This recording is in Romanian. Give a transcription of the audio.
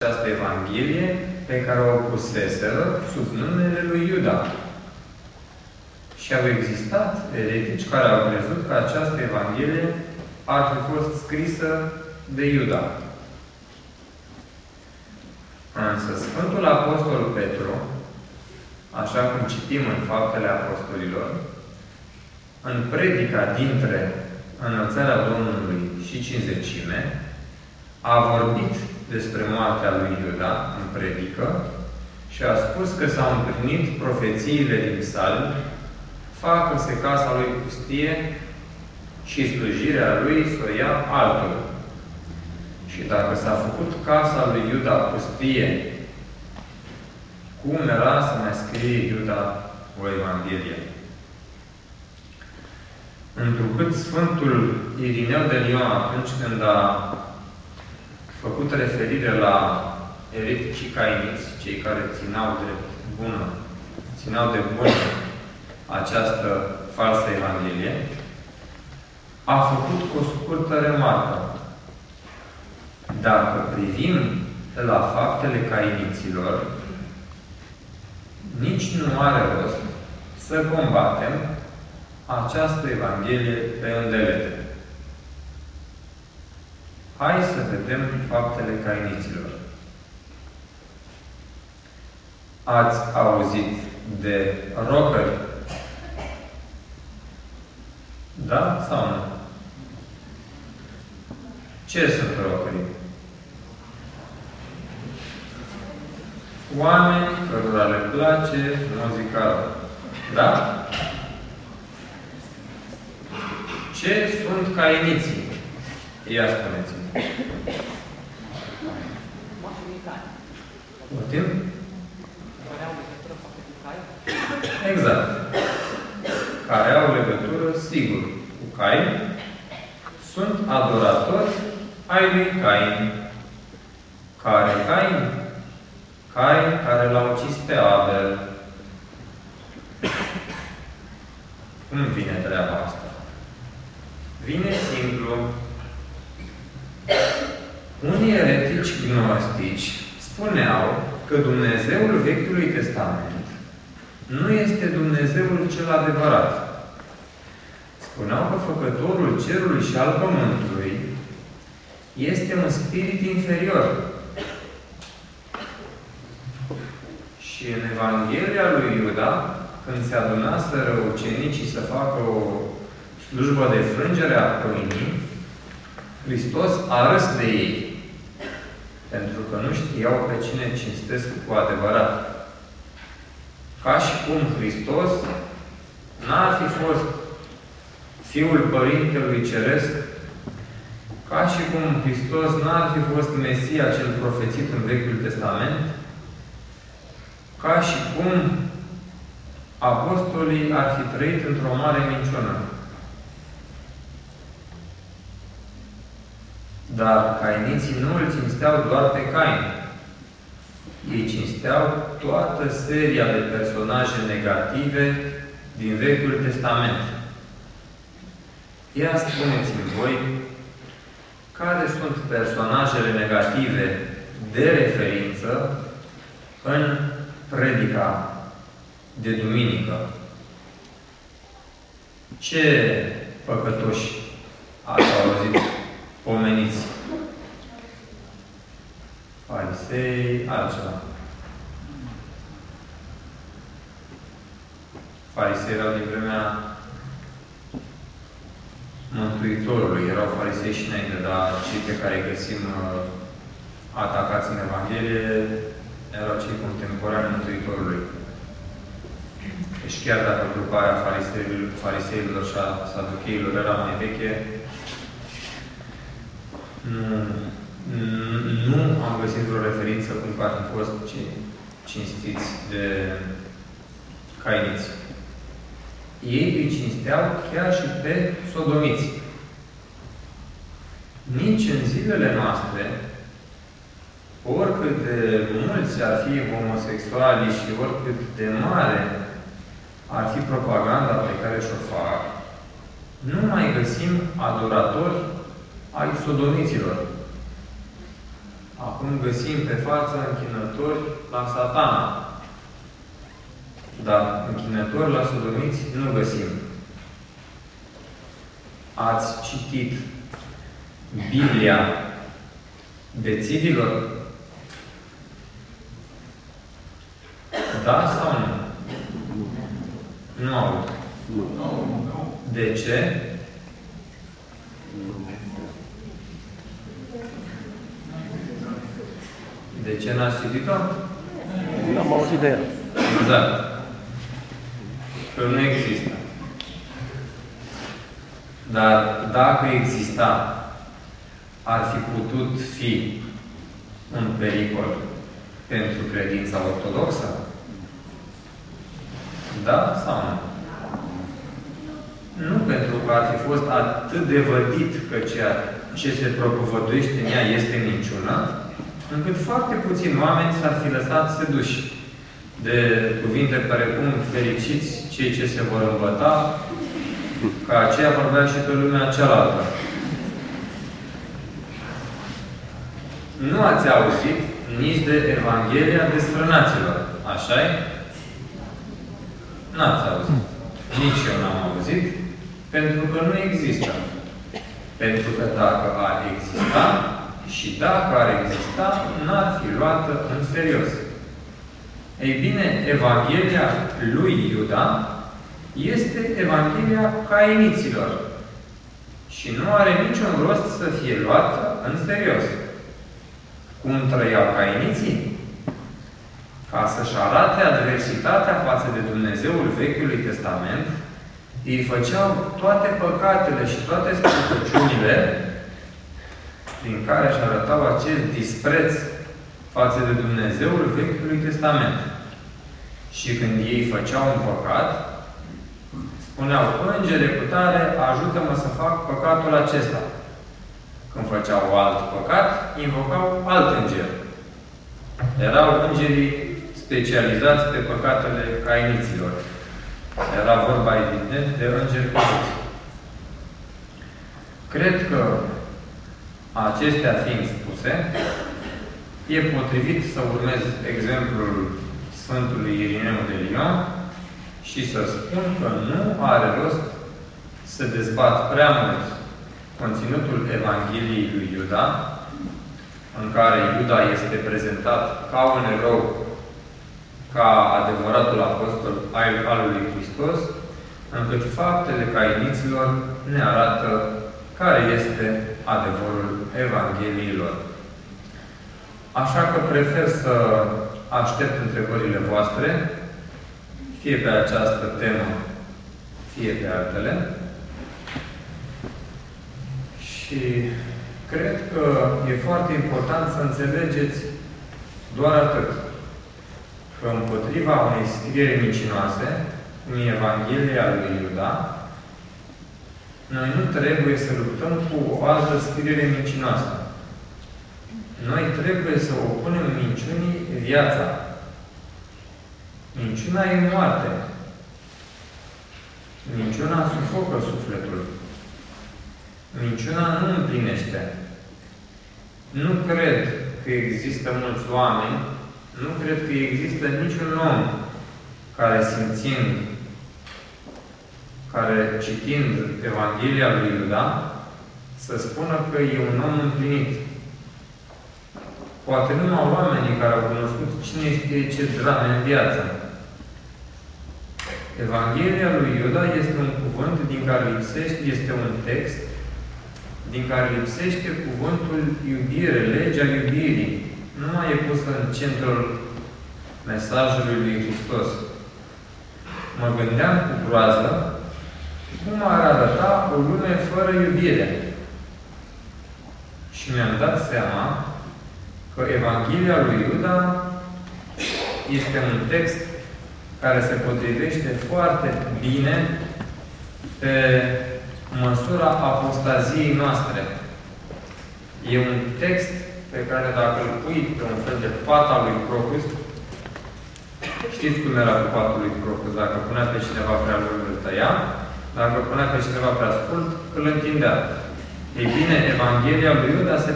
această Evanghelie pe care o puseseră sub numele lui Iuda. Și au existat eretici care au crezut că această Evanghelie ar fi fost scrisă de Iuda. Însă Sfântul Apostol Petru, așa cum citim în Faptele Apostolilor, în predica dintre înălțarea Domnului și Cincizecime, a vorbit despre moartea lui Iuda în predică și a spus că s-au împlinit profețiile din Psalm: facă-se casa lui pustie și slujirea lui să o ia altul. Și dacă s-a făcut casa lui Iuda pustie, cum era să mai scrie Iuda o Evanghelie? Întrucât Sfântul Irineu de Lion, atunci când a făcut referire la ereticii cainiți, cei care țineau de bun această falsă Evanghelie, a făcut o scurtă remarcă. Dacă privim la faptele cainiților, nici nu are rost să combatem această Evanghelie pe îndelete. Hai să vedem faptele cainiților. Ați auzit de rocări? Da sau nu? Ce sunt rocării? Oameni cărora le place muzica rock. Da? Ce sunt cainiții? Ia spuneți-mi. Poftim? Exact. Care au legătură, sigur, cu Cain, sunt adoratori ai lui Cain. Care Cain? Cain care l-a ucis pe Abel. Cum vine treaba asta? Vine simplu. Unii eretici gnostici spuneau că Dumnezeul Vechiului Testament nu este Dumnezeul cel adevărat. Spuneau că Făcătorul Cerului și al Pământului este un spirit inferior. Și în Evanghelia lui Iuda, când se adunaseră ucenicii să facă o slujbă de frângere a pâinii, Hristos a râs de ei, pentru că nu știau pe cine cinstesc cu adevărat. Ca și cum Hristos n-ar fi fost Fiul Părintelui Ceresc, ca și cum Hristos n-ar fi fost Mesia cel profețit în Vechiul Testament, ca și cum apostolii ar fi trăit într-o mare minciună. Dar cainiții nu îl cinsteau doar pe Cain. Ei cinsteau toată seria de personaje negative din Vechiul Testament. Ia spuneți-mi voi, care sunt personajele negative de referință în predica de duminică? Ce păcătoși ați auzit pomeniți? Farisei, altceva. Farisei erau din vremea Mântuitorului. Erau farisei și înainte, dar cei pe care îi găsim atacați în Evanghelie erau cei contemporani Mântuitorului. Deci chiar dacă gruparea fariseilor și a saducheilor era mai veche, nu am găsit o referință cum că ar fi fost cinstiți de cainiți. Ei îi cinsteau chiar și pe sodomiți. Nici în zilele noastre, oricât de mulți ar fi homosexuali și oricât de mare ar fi propaganda pe care și-o fac, nu mai găsim adoratori ai sodomiților. Acum găsim pe față închinători la Satana. Dar închinători la sodomiți nu găsim. Ați citit Biblia bețivilor? Da sau nu? Nu au. De ce? De ce n-ați citit-o? N-am auzit de ea. Exact. Că nu există. Dar dacă exista, ar fi putut fi un pericol pentru credința ortodoxă? Da sau nu? Nu pentru că ar fi fost atât de vădit că ceea ce se propovăduiește în ea este minciună, încât foarte puțini oameni s-ar fi lăsat seduși de cuvinte precum fericiți cei ce se vor îmbăta, că aceea vorbea și pe lumea cealaltă. Nu ați auzit nici de Evanghelia desfrânaților. Așa-i? N-ați auzit. Nici eu n-am auzit, pentru că nu există. Pentru că dacă ar exista, și dacă ar exista, n-ar fi luată în serios. Ei bine, Evanghelia lui Iuda este Evanghelia cainiților. Și nu are niciun rost să fie luată în serios. Cum trăiau cainiții? Ca să-și arate adversitatea față de Dumnezeul Vechiului Testament, ei făceau toate păcatele și toate scurtăciunile prin care își arătau acest dispreț față de Dumnezeul Vechiului Testament. Și când ei făceau un păcat, spuneau, Îngere cu tare, ajută-mă să fac păcatul acesta. Când făceau alt păcat, invocau alt înger. Erau îngerii specializați pe păcatele cainiților. Era vorba, evident, de îngeri păcuți. Cred că, acestea fiind spuse, e potrivit să urmez exemplul Sfântului Irineu de Lyon și să spun că nu are rost să dezbat prea mult conținutul Evangheliei lui Iuda, în care Iuda este prezentat ca un erou, ca adevăratul apostol al lui Hristos, încât faptele cainiților ne arată care este adevărul Evangheliilor. Așa că prefer să aștept întrebările voastre, fie pe această temă, fie pe altele. Și cred că e foarte important să înțelegeți doar atât. Că împotriva unei scrieri mincinoase, cum e Evanghelia lui Iuda, noi nu trebuie să luptăm cu o altă scriere mincinoasă. Noi trebuie să opunem minciunii viața. Minciuna e moarte. Minciuna sufocă sufletul. Minciuna nu împlinește. Nu cred că există mulți oameni, nu cred că există niciun om care simțind, care citind Evanghelia lui Iuda, să spună că e un om împlinit. Poate numai oamenii care au cunoscut cine știe ce drame în viață. Evanghelia lui Iuda este un cuvânt din care lipsește, este un text din care lipsește cuvântul iubire, legea iubirii. Nu mai e pusă în centrul mesajului lui Hristos. Mă gândeam cu groază cum ar arăta o lume fără iubire. Și mi-am dat seama că Evanghelia lui Iuda este un text care se potrivește foarte bine pe măsura apostaziei noastre. E un text pe care dacă îl pui pe un fel de pata lui Crocus, știți cum era cu patul lui Crocus? Dacă punea pe cineva prea lung, îl tăia. Dacă punea pe cineva prea scurt, îl întindea. Ei bine, Evanghelia lui Iuda se